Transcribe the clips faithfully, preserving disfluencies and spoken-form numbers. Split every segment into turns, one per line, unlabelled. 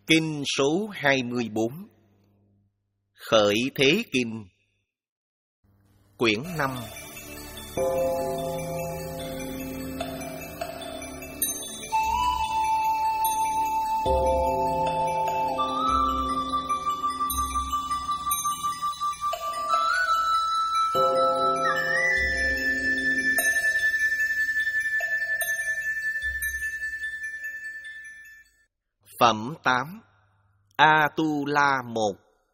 Kinh số hai mươi bốn. Khởi Thế Kinh. Quyển năm. Phẩm tám. A-tu-la một.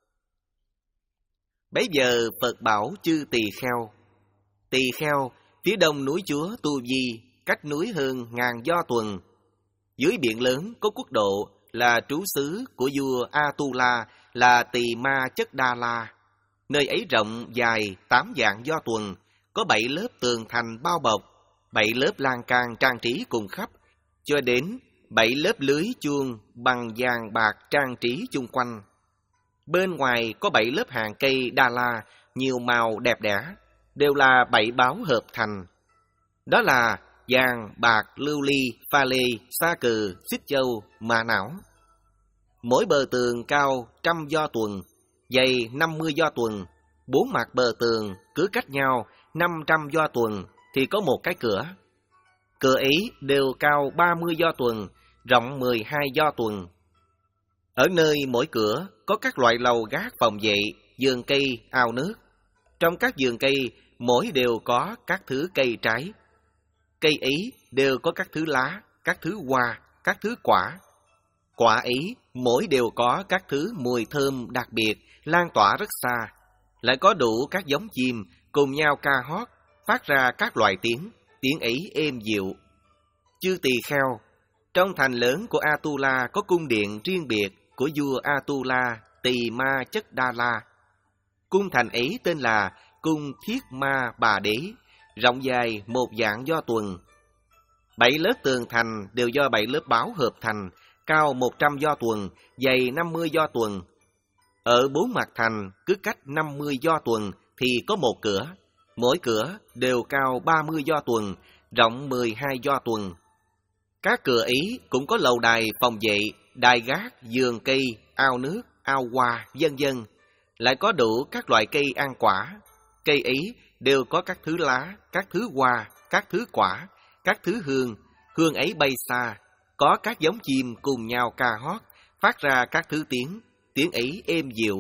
Bấy giờ Phật bảo chư tỳ kheo: Tỳ kheo, phía đông núi Chúa Tu Di, cách núi hơn ngàn do tuần. Dưới biển lớn có quốc độ là trú xứ của vua A-tu-la, là Tỳ Ma Chất Đa La. Nơi ấy rộng dài tám vạn do tuần, có bảy lớp tường thành bao bọc, bảy lớp lan can trang trí cùng khắp, cho đến bảy lớp lưới chuông bằng vàng bạc trang trí chung quanh. Bên ngoài có bảy lớp hàng cây đa la, nhiều màu đẹp đẽ, đều là bảy báo hợp thành. Đó là vàng, bạc, lưu ly, pha lê, sa cừ, xích châu, mã não. Mỗi bờ tường cao trăm do tuần, dày năm mươi do tuần. Bốn mặt bờ tường cứ cách nhau năm trăm do tuần thì có một cái cửa. Cửa ấy đều cao ba mươi do tuần, rộng mười hai do tuần. Ở nơi mỗi cửa có các loại lầu gác phòng vệ, vườn cây, ao nước. Trong các vườn cây, mỗi đều có các thứ cây trái. Cây ấy đều có các thứ lá, các thứ hoa, các thứ quả. Quả ấy mỗi đều có các thứ mùi thơm đặc biệt, lan tỏa rất xa. Lại có đủ các giống chim cùng nhau ca hót, phát ra các loại tiếng, tiếng ấy êm dịu. Chư tỳ kheo, trong thành lớn của A-tu-la có cung điện riêng biệt của vua A-tu-la, Tỳ Ma Chất Đa La. Cung thành ấy tên là Cung Thiết Ma Bà Đế, rộng dài một vạn do tuần. Bảy lớp tường thành đều do bảy lớp báo hợp thành, cao một trăm do tuần, dày năm mươi do tuần. Ở bốn mặt thành cứ cách năm mươi do tuần thì có một cửa, mỗi cửa đều cao ba mươi do tuần, rộng mười hai do tuần. Các cửa ấy cũng có lầu đài phòng vệ, đài gác, vườn cây, ao nước, ao hoa, vân vân. Lại có đủ các loại cây ăn quả. Cây ấy đều có các thứ lá, các thứ hoa, các thứ quả, các thứ hương. Hương ấy bay xa, có các giống chim cùng nhau ca hót, phát ra các thứ tiếng, tiếng ấy êm dịu.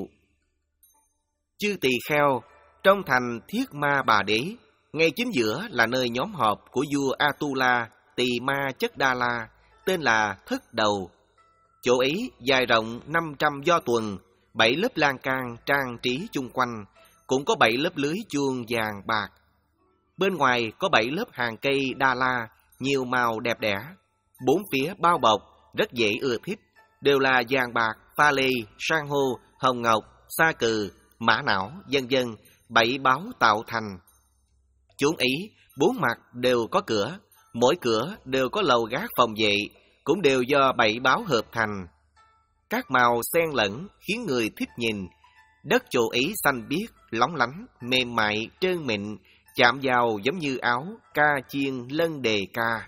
Chư tỳ kheo, trong thành Thiết Ma Bà Đế, ngay chính giữa là nơi nhóm họp của vua A-tu-la, Tỳ Ma Chất Đa La, tên là Thất Đầu. Chỗ ấy dài rộng năm trăm do tuần, bảy lớp lan can trang trí chung quanh, cũng có bảy lớp lưới chuông vàng bạc. Bên ngoài có bảy lớp hàng cây đa la, nhiều màu đẹp đẽ, bốn phía bao bọc, rất dễ ưa thích, đều là vàng bạc, pha lê, san hô, hồng ngọc, sa cừ, mã não, vân vân, bảy báo tạo thành. Chốn ấy bốn mặt đều có cửa, mỗi cửa đều có lầu gác phòng vệ, cũng đều do bảy báo hợp thành. Các màu xen lẫn khiến người thích nhìn. Đất chỗ ấy xanh biếc, lóng lánh, mềm mại, trơn mịn, chạm vào giống như áo, ca chiên lân đề ca.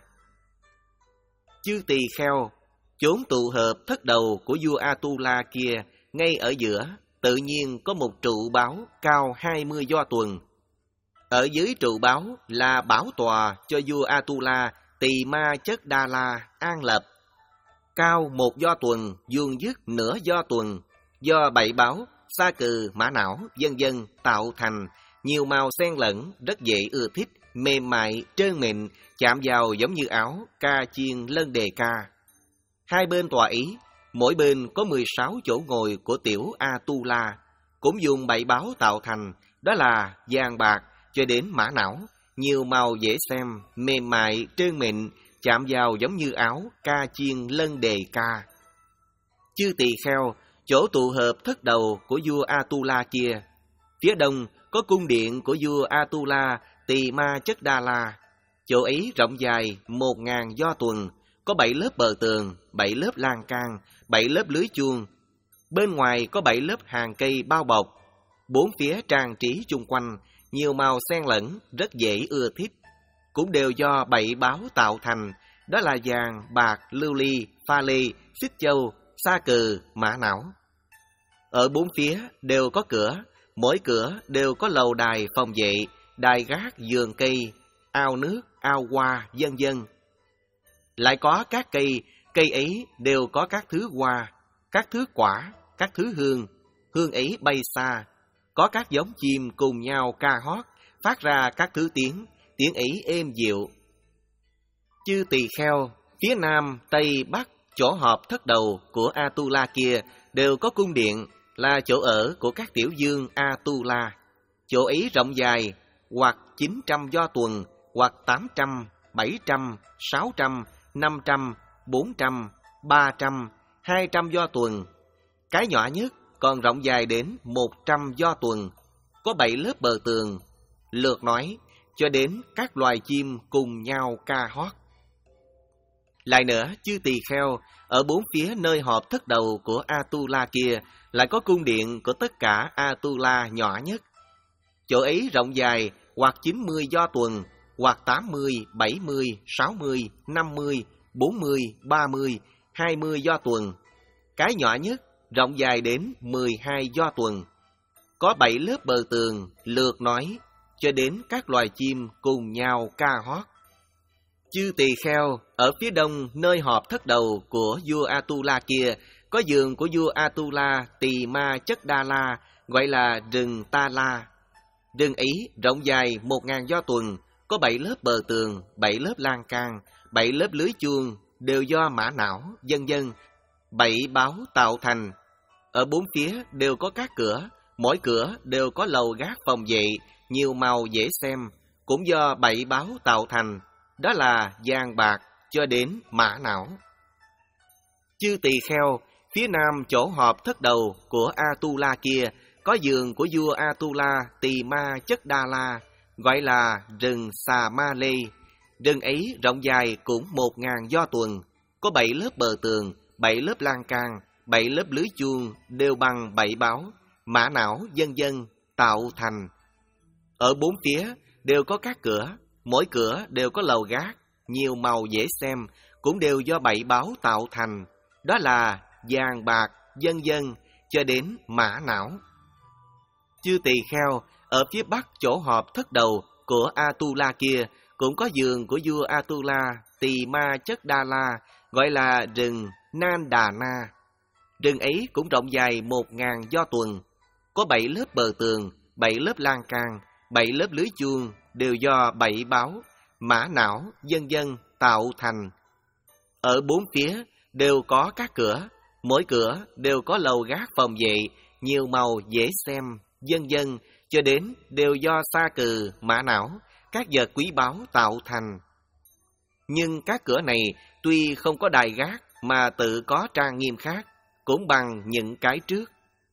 Chư tỳ kheo, chốn tụ hợp thất đầu của vua A-tu-la kia, ngay ở giữa, tự nhiên có một trụ báo cao hai mươi do tuần. Ở dưới trụ báo là bảo tòa cho vua A-tu-la, Tỳ Ma Chất Đa La an lập. Cao một do tuần, vuông vức nửa do tuần, do bảy báo, sa cừ, mã não, vân vân tạo thành, nhiều màu xen lẫn, rất dễ ưa thích, mềm mại, trơn mịn, chạm vào giống như áo, ca chiên lân đề ca. Hai bên tòa ý, mỗi bên có mười sáu chỗ ngồi của tiểu A-tu-la, cũng dùng bảy báo tạo thành, đó là vàng bạc cho đến mã não, nhiều màu dễ xem, mềm mại, trơn mịn, chạm vào giống như áo, ca chiên lân đề ca. Chư tỳ kheo, chỗ tụ hợp thất đầu của vua A-tu-la kia, phía đông có cung điện của vua A-tu-la, Tỳ Ma Chất Đa La. Chỗ ấy rộng dài một ngàn do tuần, có bảy lớp bờ tường, bảy lớp lan can, bảy lớp lưới chuông. Bên ngoài có bảy lớp hàng cây bao bọc, bốn phía trang trí chung quanh, nhiều màu xen lẫn, rất dễ ưa thích, cũng đều do bảy báo tạo thành, đó là vàng, bạc, lưu ly, pha lê, xích châu, Sa Cừ, Mã Não. Ở bốn phía đều có cửa, mỗi cửa đều có lầu đài phòng vệ, đài gác, vườn cây, ao nước, ao hoa, vân vân. Lại có các cây, cây ấy đều có các thứ hoa, các thứ quả, các thứ hương, hương ấy bay xa. Có các giống chim cùng nhau ca hót, phát ra các thứ tiếng, tiếng ấy êm dịu. Chư tỳ kheo, phía nam, tây, bắc, chỗ họp thất đầu của Atula kia đều có cung điện, là chỗ ở của các tiểu dương Atula. Chỗ ấy rộng dài, hoặc chín trăm do tuần, hoặc tám trăm, bảy trăm, sáu trăm, năm trăm, bốn trăm, ba trăm, hai trăm do tuần. Cái nhỏ nhất còn rộng dài đến một trăm do tuần, có bảy lớp bờ tường, lượt nói, cho đến các loài chim cùng nhau ca hót. Lại nữa, chư tỳ kheo, ở bốn phía nơi họp thất đầu của Atula kia, lại có cung điện của tất cả Atula nhỏ nhất. Chỗ ấy rộng dài, hoặc chín mươi do tuần, hoặc tám mươi, bảy mươi, sáu mươi, năm mươi, bốn mươi, ba mươi, hai mươi do tuần. Cái nhỏ nhất rộng dài đến mười hai do tuần. Có bảy lớp bờ tường, lượt nói, cho đến các loài chim cùng nhau ca hót. Chư tỳ kheo, ở phía đông nơi họp thất đầu của vua Atula kia, có vườn của vua Atula Tỳ Ma Chất Đa La, gọi là rừng Ta La. Rừng ấy rộng dài một ngàn do tuần, có bảy lớp bờ tường, bảy lớp lan can, bảy lớp lưới chuông, đều do mã não, vân vân, bảy báo tạo thành. Ở bốn phía đều có các cửa, mỗi cửa đều có lầu gác phòng vệ, nhiều màu dễ xem, cũng do bảy báo tạo thành, đó là vàng bạc cho đến mã não. Chư tỳ kheo, phía nam chỗ họp thất đầu của Atula kia, có vườn của vua Atula Tỳ Ma Chất Đa La, gọi là rừng Xà Ma Lê. Rừng ấy rộng dài cũng một ngàn do tuần, có bảy lớp bờ tường, bảy lớp lan can, bảy lớp lưới chuông, đều bằng bảy báo, mã não, vân vân, tạo thành. Ở bốn phía đều có các cửa, mỗi cửa đều có lầu gác, nhiều màu dễ xem, cũng đều do bảy báo tạo thành, đó là vàng bạc, vân vân, cho đến mã não. Chư tỳ kheo, ở phía bắc chỗ họp thất đầu của Atula kia, cũng có vườn của vua Atula Tỳ Ma Chất Đa La, gọi là rừng Nan Đà Na. Rừng ấy cũng rộng dài một ngàn do tuần, có bảy lớp bờ tường, bảy lớp lan can, bảy lớp lưới chuông, đều do bảy báo, mã não, vân vân tạo thành. Ở bốn phía đều có các cửa, mỗi cửa đều có lầu gác phòng vệ, nhiều màu dễ xem, vân vân, cho đến đều do Sa Cừ, mã não, các vật quý báu tạo thành. Nhưng các cửa này tuy không có đài gác mà tự có trang nghiêm khác, cũng bằng những cái trước.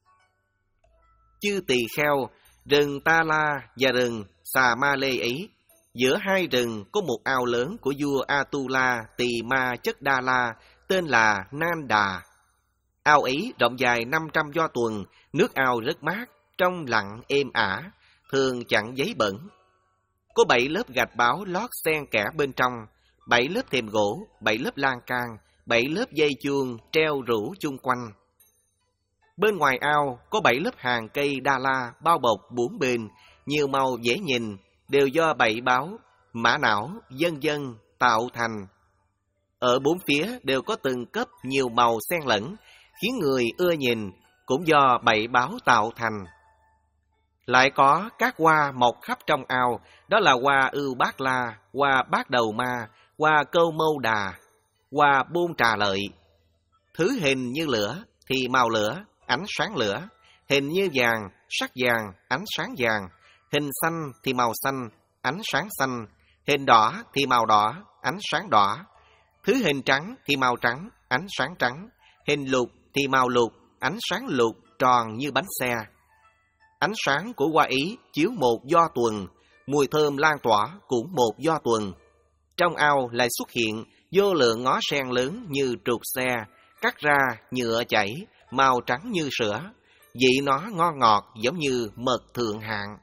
Chư tỳ kheo, rừng Ta La và rừng Xà Ma Lê ấy, giữa hai rừng có một ao lớn của vua Atula Tỳ Ma Chất Đa La, tên là Nan Đà. Ao ấy rộng dài năm trăm do tuần, nước ao rất mát, trong lặng êm ả, thường chẳng giấy bẩn. Có bảy lớp gạch báo lót xen kẽ bên trong, bảy lớp thềm gỗ, bảy lớp lan can, bảy lớp dây chuông treo rủ chung quanh. Bên ngoài ao có bảy lớp hàng cây đa la bao bọc bốn bên, nhiều màu dễ nhìn, đều do bảy báo, mã não, vân vân tạo thành. Ở bốn phía đều có từng cấp nhiều màu xen lẫn, khiến người ưa nhìn, cũng do bảy báo tạo thành. Lại có các hoa mọc khắp trong ao, đó là hoa ưu bát la, hoa bát đầu ma, hoa câu mâu đà, hoa bôn trà lợi. Thứ hình như lửa thì màu lửa, ánh sáng lửa, hình như vàng, sắc vàng, ánh sáng vàng, hình xanh thì màu xanh, ánh sáng xanh, hình đỏ thì màu đỏ, ánh sáng đỏ, thứ hình trắng thì màu trắng, ánh sáng trắng, hình lục thì màu lục, ánh sáng lục tròn như bánh xe. Ánh sáng của hoa ý chiếu một do tuần, mùi thơm lan tỏa cũng một do tuần. Trong ao lại xuất hiện vô lượng ngó sen lớn như trục xe, cắt ra nhựa chảy, màu trắng như sữa, vị nó ngon ngọt giống như mật thượng hạng.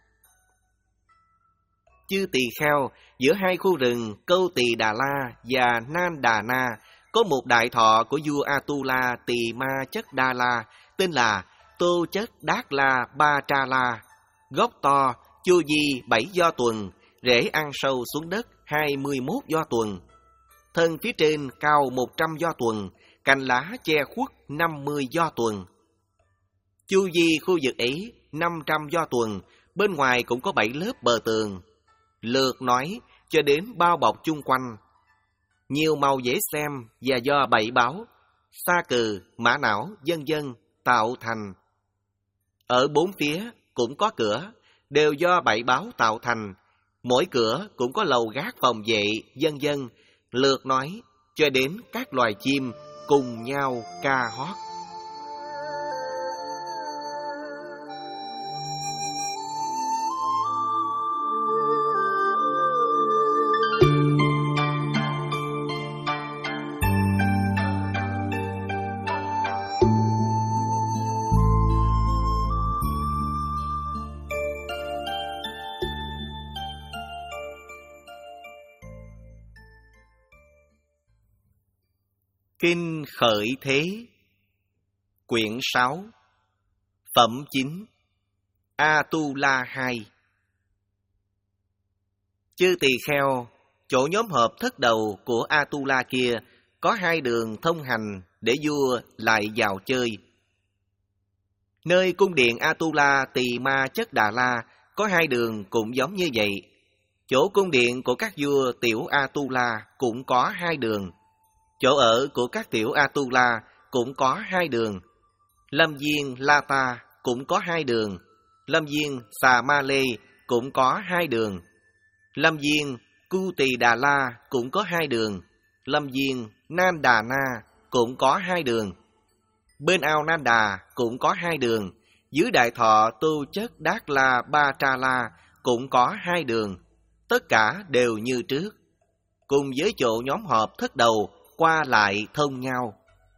Chư tỳ kheo, giữa hai khu rừng Câu Tỳ Đà La và Nan Đà Na có một đại thọ của vua Atula Tỳ Ma Chất Đa La, tên là Tô Chất Đát La Ba Tra La. Gốc to, chu vi bảy do tuần, rễ ăn sâu xuống đất hai mươi mốt do tuần. Thân phía trên cao một trăm do tuần, cành lá che khuất năm mươi do tuần. Chu vi khu vực ấy năm trăm do tuần, bên ngoài cũng có bảy lớp bờ tường. Lượt nói cho đến bao bọc chung quanh. Nhiều màu dễ xem và do bảy báo, sa cừ, mã não, vân vân tạo thành. Ở bốn phía cũng có cửa, đều do bảy báo tạo thành. Mỗi cửa cũng có lầu gác phòng vệ, vân vân. Lượt nói cho đến các loài chim cùng nhau ca hót. Kinh Khởi Thế, Quyển sáu, Phẩm chín, Atula hai. Chư tỳ kheo, chỗ nhóm họp thất đầu của Atula kia có hai đường thông hành để vua lại vào chơi. Nơi cung điện Atula Tỳ Ma Chất Đà La có hai đường cũng giống như vậy. Chỗ cung điện của các vua tiểu Atula cũng có hai đường. Chỗ ở của các tiểu Atula cũng có hai đường. Lâm viên Lata cũng có hai đường. Lâm viên Xà Ma Lê cũng có hai đường. Lâm viên Cu Tỳ Đà La cũng có hai đường. Lâm viên Nan Đà Na cũng có hai đường. Bên ao Nan Đà cũng có hai đường. Dưới đại thọ Tô Chất Đát La Ba Tra La cũng có hai đường. Tất cả đều như trước. Cùng với chỗ nhóm họp thất đầu qua lại thông nhau.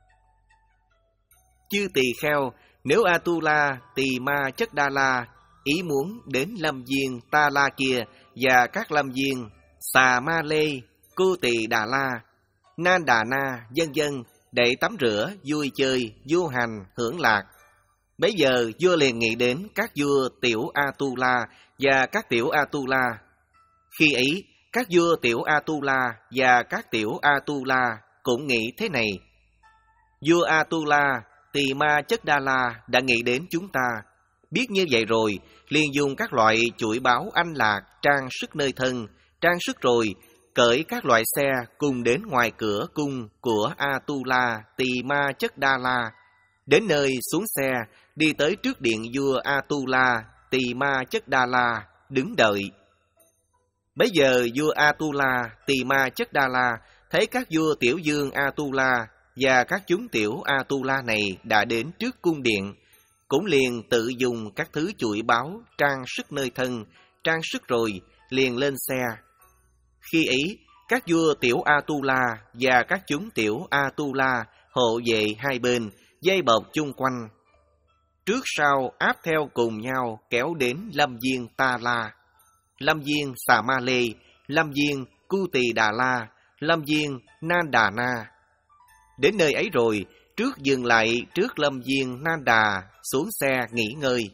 Chư tỳ kheo, nếu Atula Tỳ Ma Chất Đa La ý muốn đến lâm viên Ta La kia và các lâm viên Xà Ma Lê, Cô Tỳ Đà La, Nan Đà Na, vân vân để tắm rửa, vui chơi, du hành, hưởng lạc, bấy giờ vua liền nghĩ đến các vua tiểu Atula và các tiểu Atula. Khi ấy, các vua tiểu Atula và các tiểu Atula cũng nghĩ thế này: vua Atula Tỳ Ma Chất Đa La đã nghĩ đến chúng ta. Biết như vậy rồi, liền dùng các loại chuỗi báo anh lạc trang sức nơi thân, trang sức rồi cởi các loại xe cùng đến ngoài cửa cung của Atula Tỳ Ma Chất Đa La. Đến nơi xuống xe, đi tới trước điện vua Atula Tỳ Ma Chất Đa La đứng đợi. Bấy giờ vua Atula Tỳ Ma Chất Đa La thấy các vua tiểu vương Atula và các chúng tiểu Atula này đã đến trước cung điện, cũng liền tự dùng các thứ chuỗi báo trang sức nơi thân, trang sức rồi liền lên xe. Khi ấy, các vua tiểu Atula và các chúng tiểu Atula hộ vệ hai bên dây bọc chung quanh, trước sau áp theo cùng nhau kéo đến lâm viên Ta La, lâm viên Xà Ma Lê, lâm viên Cu Tỳ Đà La, lâm viên Nan Đà Na. Đến nơi ấy rồi, trước dừng lại trước lâm viên Nan Đà, xuống xe nghỉ ngơi.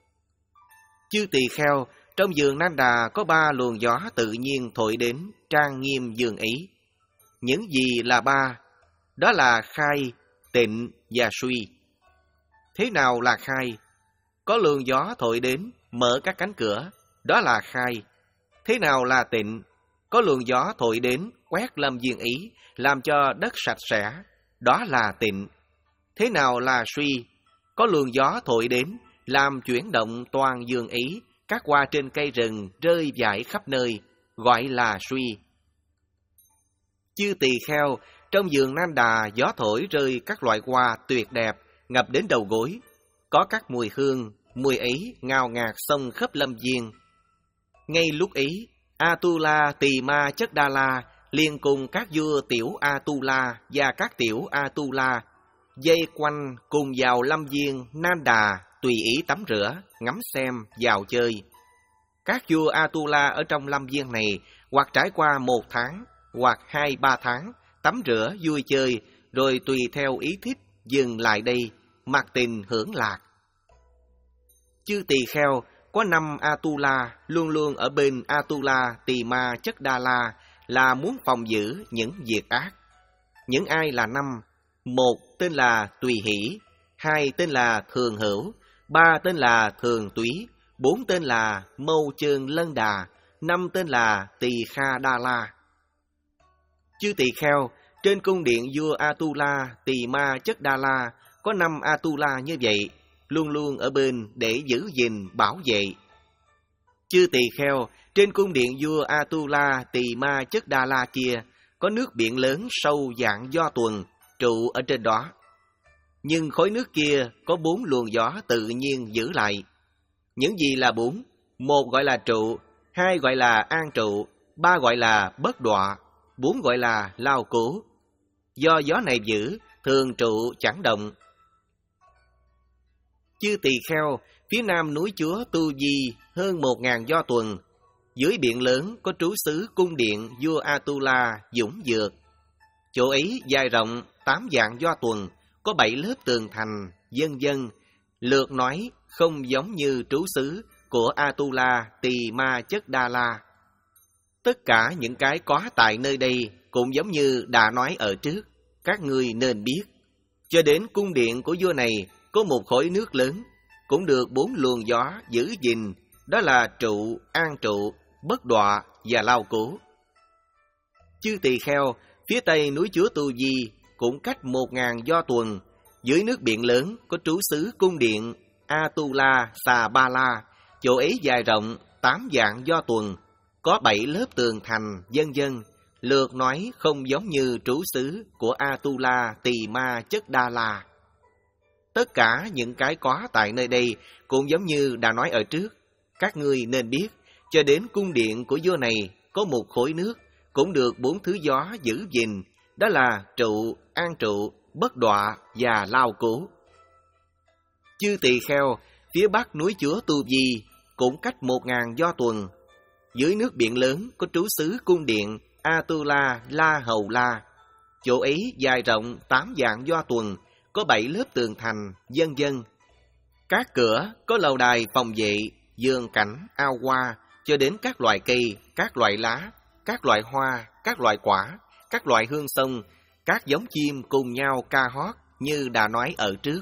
Chư tỳ kheo, trong vườn Nan Đà có ba luồng gió tự nhiên thổi đến, trang nghiêm vườn ấy. Những gì là ba? Đó là khai, tịnh và suy. Thế nào là khai? Có luồng gió thổi đến, mở các cánh cửa, đó là khai. Thế nào là tịnh? Có luồng gió thổi đến, quét lâm viên ý, làm cho đất sạch sẽ, đó là tịnh. Thế nào là suy? Có luồng gió thổi đến, làm chuyển động toàn vườn ý, các hoa trên cây rừng rơi vãi khắp nơi, gọi là suy. Chư tỳ kheo, trong vườn Nan Đà gió thổi rơi các loại hoa tuyệt đẹp, ngập đến đầu gối. Có các mùi hương, mùi ấy ngào ngạt xông khắp lâm viên. Ngay lúc ấy, Atula Tỳ Ma Chất Đa La liền cùng các vua tiểu Atula và các tiểu Atula dây quanh cùng vào lâm viên Nan Đà tùy ý tắm rửa, ngắm xem, vào chơi. Các vua Atula ở trong lâm viên này hoặc trải qua một tháng, hoặc hai ba tháng, tắm rửa, vui chơi, rồi tùy theo ý thích, dừng lại đây, mặc tình hưởng lạc. Chư tỳ kheo có năm Atula luôn luôn ở bên Atula Tỳ Ma Chất Đa La là muốn phòng giữ những việc ác. Những ai là năm? Một tên là Tùy Hỷ, hai tên là Thường Hữu, ba tên là Thường Túy, bốn tên là Mâu Chơn Lân Đà, năm tên là Tỳ Kha Đa La. Chư tỳ kheo, trên cung điện vua Atula Tỳ Ma Chất Đa La có năm Atula như vậy, luôn luôn ở bên để giữ gìn bảo vệ. Chư tỳ kheo, trên cung điện vua Atula Tỳ Ma Chất Đa La kia có nước biển lớn sâu dạng do tuần trụ ở trên đó. Nhưng khối nước kia có bốn luồng gió tự nhiên giữ lại. Những gì là bốn? Một gọi là trụ, hai gọi là an trụ, ba gọi là bất đọa, bốn gọi là lao cố. Do gió này giữ, thường trụ chẳng động. Chư tỳ kheo, phía nam núi Chúa Tu Di hơn một ngàn do tuần. Dưới biển lớn có trú xứ cung điện vua Atula Dũng Dược. Chỗ ấy dài rộng tám vạn do tuần, có bảy lớp tường thành, vân vân. Lượt nói không giống như trú xứ của Atula Tỳ Ma Chất Đa La. Tất cả những cái có tại nơi đây cũng giống như đã nói ở trước, các ngươi nên biết. Cho đến cung điện của vua này có một khối nước lớn, cũng được bốn luồng gió giữ gìn, đó là trụ, an trụ, bất đọa và lao cố. Chư tỳ kheo, phía tây núi Chúa Tu Di cũng cách một ngàn do tuần, dưới nước biển lớn có trú xứ cung điện Atula Xà Ba La, chỗ ấy dài rộng tám vạn do tuần, có bảy lớp tường thành, vân vân. Lượt nói không giống như trú xứ của Atula Tỳ Ma Chất Đa La. Tất cả những cái có tại nơi đây cũng giống như đã nói ở trước, các ngươi nên biết. Cho đến cung điện của vua này có một khối nước, cũng được bốn thứ gió giữ gìn, đó là trụ, an trụ, bất đọa và lao cố. Chư tỳ kheo, phía bắc núi Chúa Tu Di cũng cách một ngàn do tuần. Dưới nước biển lớn có trú xứ cung điện Atula La Hầu La, chỗ ấy dài rộng tám vạn do tuần, có bảy lớp tường thành, vân vân. Các cửa có lầu đài phòng vệ, vườn cảnh, ao hoa, cho đến các loại cây, các loại lá, các loại hoa, các loại quả, các loại hương sông, các giống chim cùng nhau ca hót như đã nói ở trước.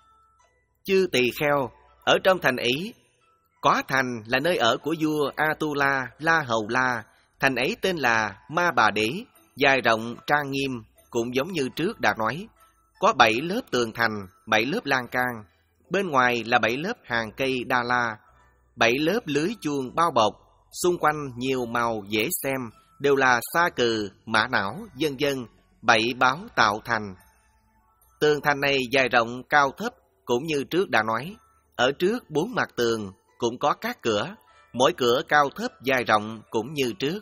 Chư tỳ kheo, ở trong thành ấy, có thành là nơi ở của vua Atula La Hầu La, thành ấy tên là Ma Bà Đế, dài rộng trang nghiêm, cũng giống như trước đã nói. Có bảy lớp tường thành, bảy lớp lan can, bên ngoài là bảy lớp hàng cây đa la, bảy lớp lưới chuông bao bọc, xung quanh nhiều màu dễ xem, đều là sa cừ, mã não, vân vân, bảy báo tạo thành. Tường thành này dài rộng cao thấp, cũng như trước đã nói. Ở trước bốn mặt tường cũng có các cửa, mỗi cửa cao thấp dài rộng cũng như trước.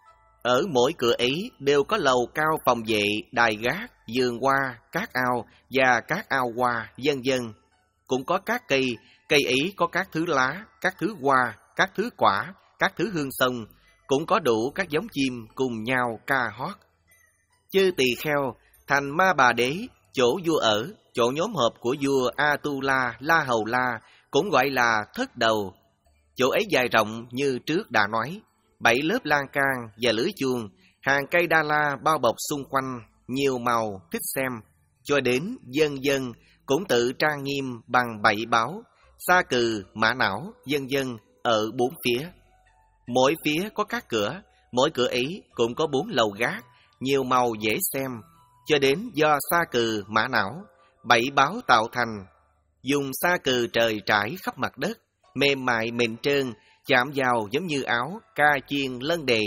Ở mỗi cửa ấy đều có lầu cao phòng vệ, đài gác, vườn hoa, các ao và các ao hoa, vân vân. Cũng có các cây, cây ấy có các thứ lá, các thứ hoa, các thứ quả, các thứ hương sông, cũng có đủ các giống chim cùng nhau ca hót. Chư tỳ kheo, thành Ma Bà Đế, chỗ vua ở, chỗ nhóm họp của vua Atula La Hầu La, cũng gọi là thất đầu. Chỗ ấy dài rộng như trước đã nói, bảy lớp lan can và lưới chuông, hàng cây đa la bao bọc xung quanh, nhiều màu thích xem, cho đến dân dân cũng tự trang nghiêm bằng bảy báo, sa cừ, mã não, vân vân ở bốn phía. Mỗi phía có các cửa, mỗi cửa ấy cũng có bốn lầu gác, nhiều màu dễ xem, cho đến do sa cừ, mã não, bảy báo tạo thành. Dùng sa cừ trời trải khắp mặt đất, mềm mại mịn trơn, chạm vào giống như áo, ca chiên lân đề.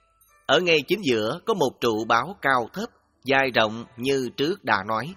Ở ngay chính giữa có một trụ báo cao thấp, dài rộng như trước đã nói.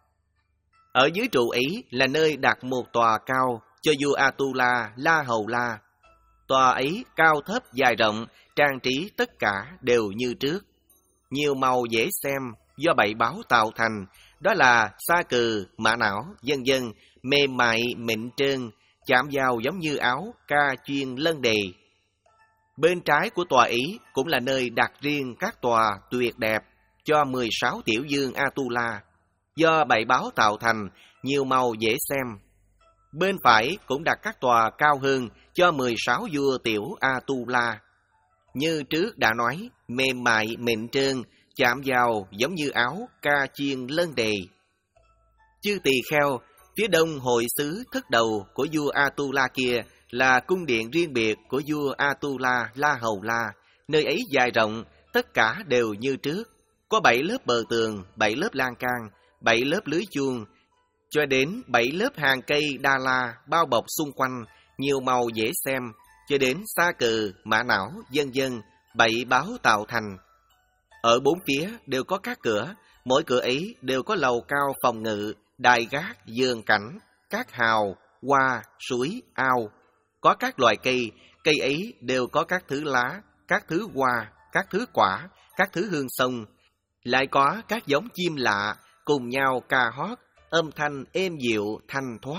Ở dưới trụ ấy là nơi đặt một tòa cao cho vua Atula La Hầu La. Tòa ấy cao thấp dài rộng, trang trí tất cả đều như trước. Nhiều màu dễ xem do bảy báo tạo thành, đó là sa cừ, mã não, vân vân, mềm mại mịn trơn, chạm vào giống như áo, ca chuyên lân đề. Bên trái của tòa ấy cũng là nơi đặt riêng các tòa tuyệt đẹp, cho mười sáu tiểu dương Atula, do bảy báo tạo thành, nhiều màu dễ xem. Bên phải cũng đặt các tòa cao hơn cho mười sáu vua tiểu Atula. Như trước đã nói, mềm mại mịn trơn, chạm vào giống như áo ca chiên lân đề. Chư tỳ kheo, phía đông hội xứ thất đầu của vua Atula kia là cung điện riêng biệt của vua Atula La Hầu La, nơi ấy dài rộng, tất cả đều như trước. Có bảy lớp bờ tường, bảy lớp lan can, bảy lớp lưới chuông, cho đến bảy lớp hàng cây đa la bao bọc xung quanh, nhiều màu dễ xem, cho đến sa cừ, mã não, vân vân, bảy báo tạo thành. Ở bốn phía đều có các cửa, mỗi cửa ấy đều có lầu cao phòng ngự, đài gác, giường cảnh, các hào, hoa, suối, ao. Có các loài cây, cây ấy đều có các thứ lá, các thứ hoa, các thứ quả, các thứ hương sông. Lại có các giống chim lạ, cùng nhau ca hót, âm thanh êm dịu, thanh thoát.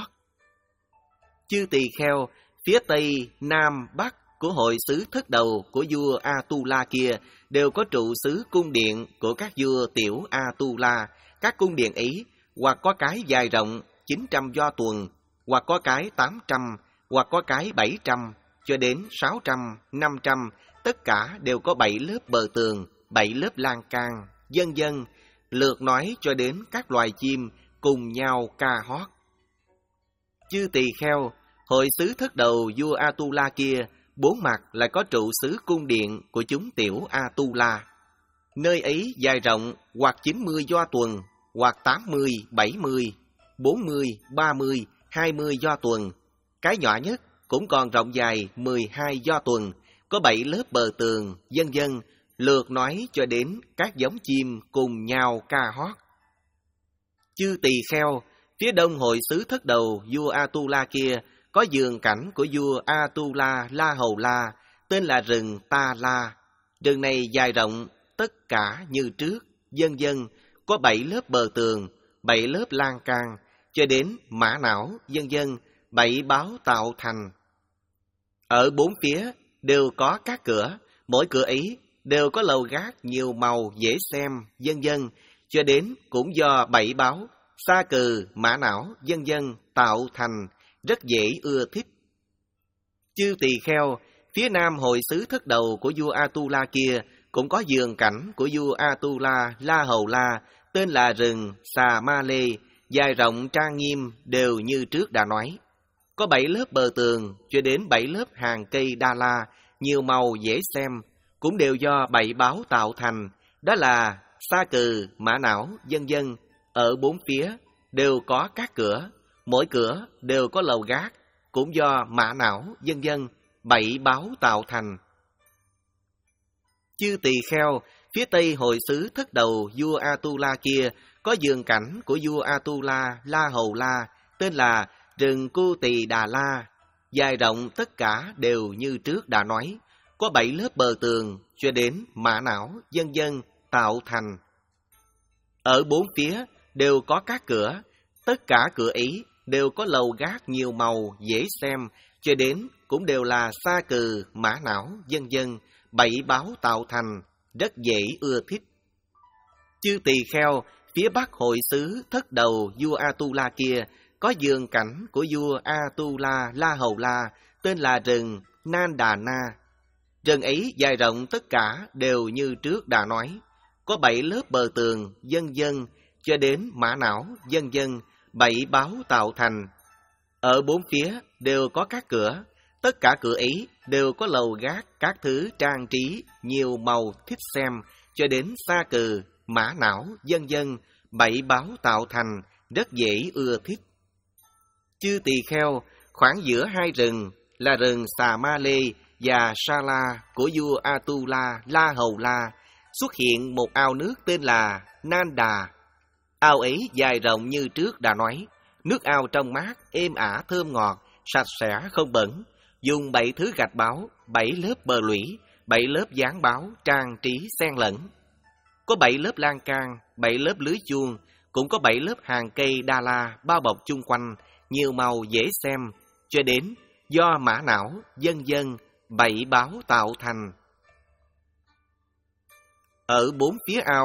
Chư tỳ kheo, phía tây, nam, bắc của hội xứ thất đầu của vua Atula kia đều có trụ xứ cung điện của các vua tiểu Atula. Các cung điện ấy hoặc có cái dài rộng chín trăm do tuần, hoặc có cái tám trăm, hoặc có cái bảy trăm, cho đến sáu trăm, năm trăm, tất cả đều có bảy lớp bờ tường, bảy lớp lan can, vân vân, lượt nói cho đến các loài chim cùng nhau ca hót. Chư tỳ kheo, hội xứ thất đầu vua Atula kia, bốn mặt lại có trụ xứ cung điện của chúng tiểu Atula. Nơi ấy dài rộng hoặc chín mươi do tuần, hoặc tám mươi, bảy mươi, bốn mươi, ba mươi, hai mươi do tuần. Cái nhỏ nhất cũng còn rộng dài mười hai do tuần, có bảy lớp bờ tường, vân vân, lượt nói cho đến các giống chim cùng nhau ca hót. Chư tỳ kheo, phía đông hội xứ thất đầu vua Atula kia có giường cảnh của vua Atula La Hầu La, tên là rừng Ta La. Rừng này dài rộng, tất cả như trước, vân vân, có bảy lớp bờ tường, bảy lớp lan can, cho đến mã não, vân vân, bảy báo tạo thành. Ở bốn phía đều có các cửa, mỗi cửa ấy đều có lầu gác nhiều màu dễ xem, vân vân, cho đến cũng do bảy báo, sa cừ, mã não, vân vân tạo thành, rất dễ ưa thích. Chư tỳ kheo, phía nam hội xứ thất đầu của vua Atula kia cũng có giường cảnh của vua Atula La Hầu La, tên là rừng Xà Ma Lê, dài rộng trang nghiêm đều như trước đã nói. Có bảy lớp bờ tường cho đến bảy lớp hàng cây đa la, nhiều màu dễ xem, cũng đều do bảy báo tạo thành, đó là sa cừ, mã não, vân vân. Ở bốn phía đều có các cửa, mỗi cửa đều có lầu gác, cũng do mã não, vân vân, bảy báo tạo thành. Chư tỳ kheo, phía tây hội xứ thất đầu vua Atula kia có giường cảnh của vua Atula La Hầu La, tên là rừng Cu Tỳ Đà La, dài rộng tất cả đều như trước đã nói, có bảy lớp bờ tường cho đến mã não, vân vân tạo thành. Ở bốn phía đều có các cửa, tất cả cửa ấy đều có lầu gác nhiều màu dễ xem, cho đến cũng đều là sa cừ, mã não, vân vân, bảy báo tạo thành, rất dễ ưa thích. Chư tỳ kheo, phía bắc hội xứ thất đầu vua Atula kia có giường cảnh của vua Atula La Hầu La, tên là rừng Nan Đà Na. Rừng ấy dài rộng tất cả đều như trước đã nói, có bảy lớp bờ tường, vân vân, cho đến mã não, vân vân, bảy báo tạo thành. Ở bốn phía đều có các cửa, tất cả cửa ấy đều có lầu gác các thứ trang trí nhiều màu thích xem, cho đến sa cừ, mã não, vân vân, bảy báo tạo thành, rất dễ ưa thích. Chư tỳ kheo, khoảng giữa hai rừng là rừng Xà Ma Lê và Sa La của vua Atula La Hầu La, xuất hiện một ao nước tên là Nan Đà. Ao ấy dài rộng như trước đã nói, nước ao trong mát, êm ả thơm ngọt, sạch sẽ không bẩn, dùng bảy thứ gạch báo, bảy lớp bờ lũy, bảy lớp dán báo trang trí xen lẫn. Có bảy lớp lan can, bảy lớp lưới chuông, cũng có bảy lớp hàng cây đa la bao bọc chung quanh, nhiều màu dễ xem, cho đến do mã não, vân vân, bảy báo tạo thành. Ở bốn phía ao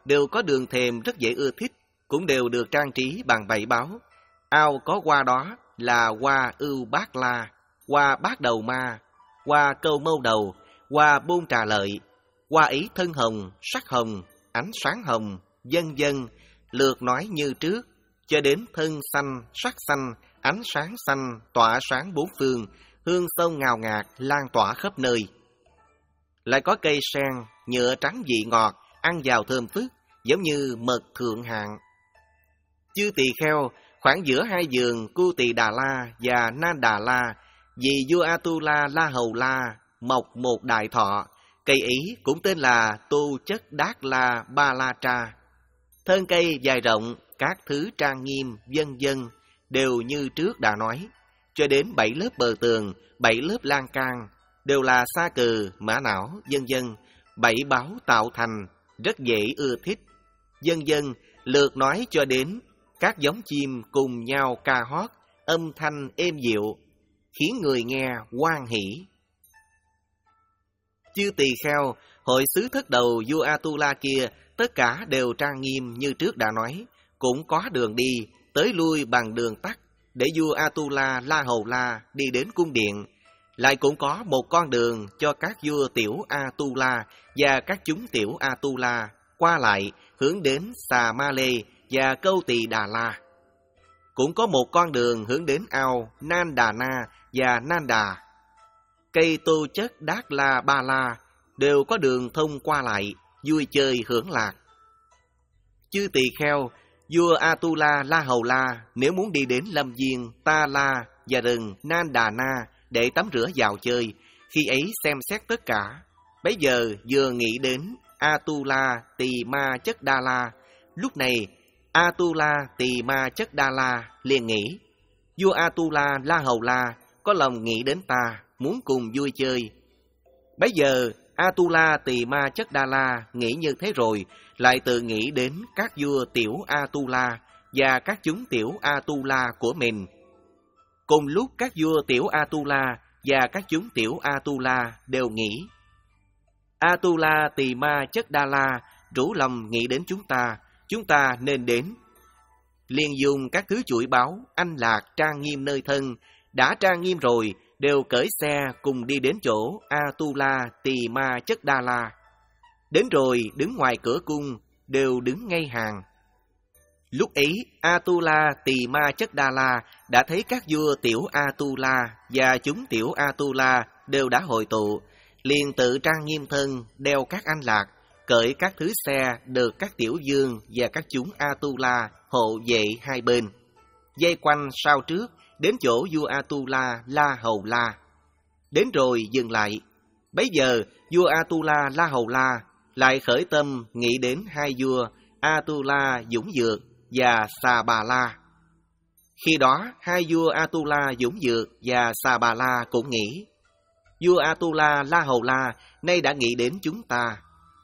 đều có đường thềm rất dễ ưa thích, cũng đều được trang trí bằng bảy báu. Ao có hoa đó là hoa ưu bát la, hoa bát đầu ma, hoa câu mâu đầu, hoa bôn trà lợi. Hoa ấy thân hồng, sắc hồng, ánh sáng hồng, vân vân, lượt nói như trước, cho đến thân xanh, sắc xanh, ánh sáng xanh, tỏa sáng bốn phương, hương thơm ngào ngạt, lan tỏa khắp nơi. Lại có cây sen, nhựa trắng vị ngọt, ăn vào thơm phức, giống như mật thượng hạng. Chư tỳ kheo, khoảng giữa hai vườn Cu Tỳ Đà La và Nan Đà La, vì vua Atula La Hầu La mọc một đại thọ, cây ấy cũng tên là Tu Chất Đát La Ba La Tra. Thân cây dài rộng, các thứ trang nghiêm, vân vân, đều như trước đã nói, cho đến bảy lớp bờ tường, bảy lớp lan can, đều là sa cừ, mã não, vân vân, bảy báo tạo thành, rất dễ ưa thích, vân vân, lượt nói cho đến các giống chim cùng nhau ca hót, âm thanh êm dịu, khiến người nghe hoan hỷ. Chư tỳ kheo, hội xứ thất đầu vua Atula kia, tất cả đều trang nghiêm như trước đã nói, cũng có đường đi, tới lui bằng đường tắt, để vua Atula La Hầu La đi đến cung điện. Lại cũng có một con đường cho các vua tiểu Atula và các chúng tiểu Atula qua lại hướng đến Xà Ma Lê và Câu Tỳ Đà La. Cũng có một con đường hướng đến ao Nan Đà Na và Nan Đà. Cây Tu Chất Đát La Ba La đều có đường thông qua lại, vui chơi hưởng lạc. Chư tỳ kheo, vua Atula La Hầu La nếu muốn đi đến lâm viên Ta La và rừng Nan Đà Na để tắm rửa vào chơi, khi ấy xem xét tất cả. Bấy giờ vừa nghĩ đến Atula Tỳ Ma Chất Đa La. Lúc này Atula Tỳ Ma Chất Đa La liền nghĩ, vua Atula La Hầu La có lòng nghĩ đến ta, muốn cùng vui chơi. Bấy giờ Atula Tỳ Ma Chất Đa La nghĩ như thế rồi, lại tự nghĩ đến các vua tiểu Atula và các chúng tiểu Atula của mình. Cùng lúc các vua tiểu Atula và các chúng tiểu Atula đều nghĩ, Atula Tỳ Ma Chất Đa La rủ lòng nghĩ đến chúng ta, chúng ta nên đến. Liền dùng các thứ chuỗi báu, anh lạc trang nghiêm nơi thân, đã trang nghiêm rồi, đều cởi xe cùng đi đến chỗ Atula Tỳ Ma Chất Đa La. Đến rồi đứng ngoài cửa cung, đều đứng ngay hàng. Lúc ấy Atula Tỳ Ma Chất Đa La đã thấy các vua tiểu Atula và chúng tiểu Atula đều đã hội tụ, liền tự trang nghiêm thân, đeo các anh lạc, cởi các thứ xe được các tiểu vương và các chúng Atula hộ vệ hai bên, dây quanh sau trước đến chỗ vua Atula La Hầu La. Đến rồi dừng lại. Bấy giờ vua Atula La Hầu La lại khởi tâm nghĩ đến hai vua Atula Dũng Dược và Xà Bà La. Khi đó hai vua Atula Dũng Dược và Xà Bà La cũng nghĩ, vua Atula La Hầu La nay đã nghĩ đến chúng ta.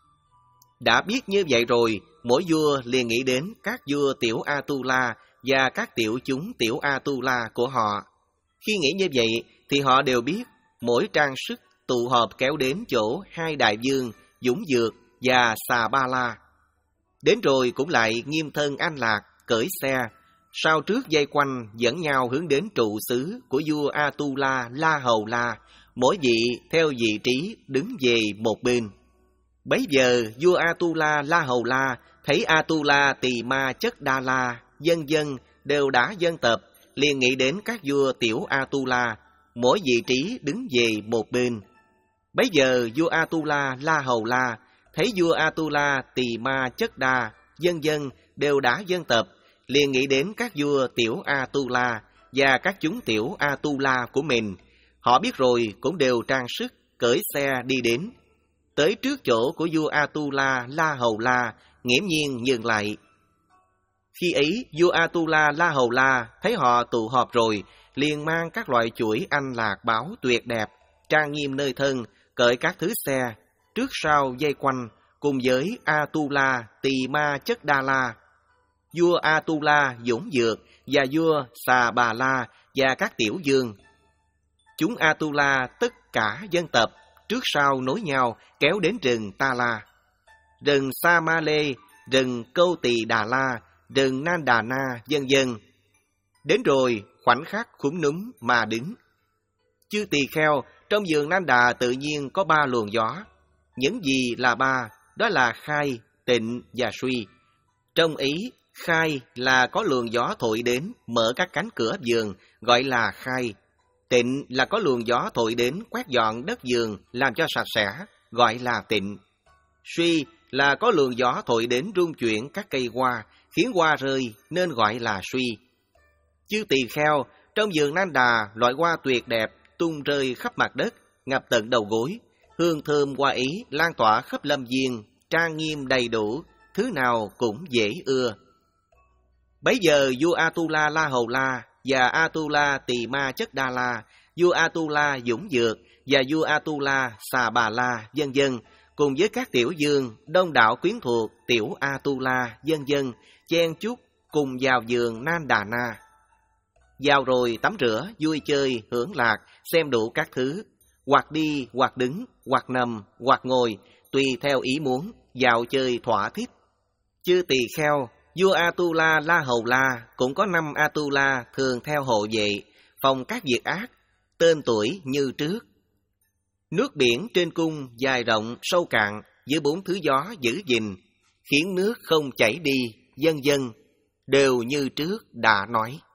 Đã biết như vậy rồi, mỗi vua liền nghĩ đến các vua tiểu Atula và các tiểu chúng tiểu Atula của họ. Khi nghĩ như vậy thì họ đều biết mỗi trang sức tụ họp kéo đến chỗ hai đại vương Dũng Dược và Xà Ba La. Đến rồi cũng lại nghiêm thân an lạc, cởi xe, sau trước dây quanh dẫn nhau hướng đến trụ xứ của vua Atula La Hầu La, mỗi vị theo vị trí đứng về một bên. Bấy giờ vua Atula La Hầu La thấy Atula Tỳ Ma Chất Đa La, dân dân đều đã dân tập, liền nghĩ đến các vua tiểu Atula, mỗi vị trí đứng về một bên. Bấy giờ vua Atula La Hầu La thấy vua Atula Tỳ Ma Chất Đa, dân dân đều đã dân tập, liền nghĩ đến các vua tiểu Atula và các chúng tiểu Atula của mình. Họ biết rồi cũng đều trang sức, cởi xe đi đến. Tới trước chỗ của vua Atula La Hầu La, nghiễm nhiên dừng lại. Khi ấy vua Atula La Hầu La thấy họ tụ họp rồi, liền mang các loại chuỗi anh lạc bảo tuyệt đẹp, trang nghiêm nơi thân, cởi các thứ xe, trước sau dây quanh, cùng với Atula Tỳ Ma Chất Đa La, vua Atula Dũng Dược và vua Xà Bà La và các tiểu vương. Chúng Atula tất cả dân tập, trước sau nối nhau kéo đến rừng Ta La. Rừng Sa Ma Lê rừng Câu Tỳ Đà La, rừng Nan Đà Na, vân vân. Đến rồi, khoảnh khắc khúm núm mà đứng. Chư tỳ kheo, trong vườn Nan Đà tự nhiên có ba luồng gió. Những gì là ba? Đó là khai, tịnh và suy. Trong ý, khai là có luồng gió thổi đến, mở các cánh cửa vườn, gọi là khai. Tịnh là có luồng gió thổi đến, quét dọn đất vườn, làm cho sạch sẽ, gọi là tịnh. Suy là có luồng gió thổi đến rung chuyển các cây hoa, khiến hoa rơi, nên gọi là suy. Chư tỳ kheo, trong vườn Nan Đà, loại hoa tuyệt đẹp, tung rơi khắp mặt đất, ngập tận đầu gối. Hương thơm hoa ý lan tỏa khắp lâm viên, trang nghiêm đầy đủ, thứ nào cũng dễ ưa. Bấy giờ vua Atula La Hầu La và Atula Tỳ Ma Chất Đa La, vua Atula Dũng Dược và vua Atula Xà Bà La, vân vân, cùng với các tiểu vương, đông đảo quyến thuộc tiểu Atula, vân vân, chen chúc cùng vào vườn Nan Đà Na. Vào rồi tắm rửa, vui chơi, hưởng lạc, xem đủ các thứ, hoặc đi, hoặc đứng, hoặc nằm, hoặc ngồi, tùy theo ý muốn, dạo chơi thỏa thích. Chư tỳ kheo, vua Atula La Hầu La cũng có năm Atula thường theo hộ vệ, phòng các việc ác, tên tuổi như trước. Nước biển trên cung dài rộng sâu cạn, giữa bốn thứ gió giữ gìn, khiến nước không chảy đi, vân vân, đều như trước đã nói.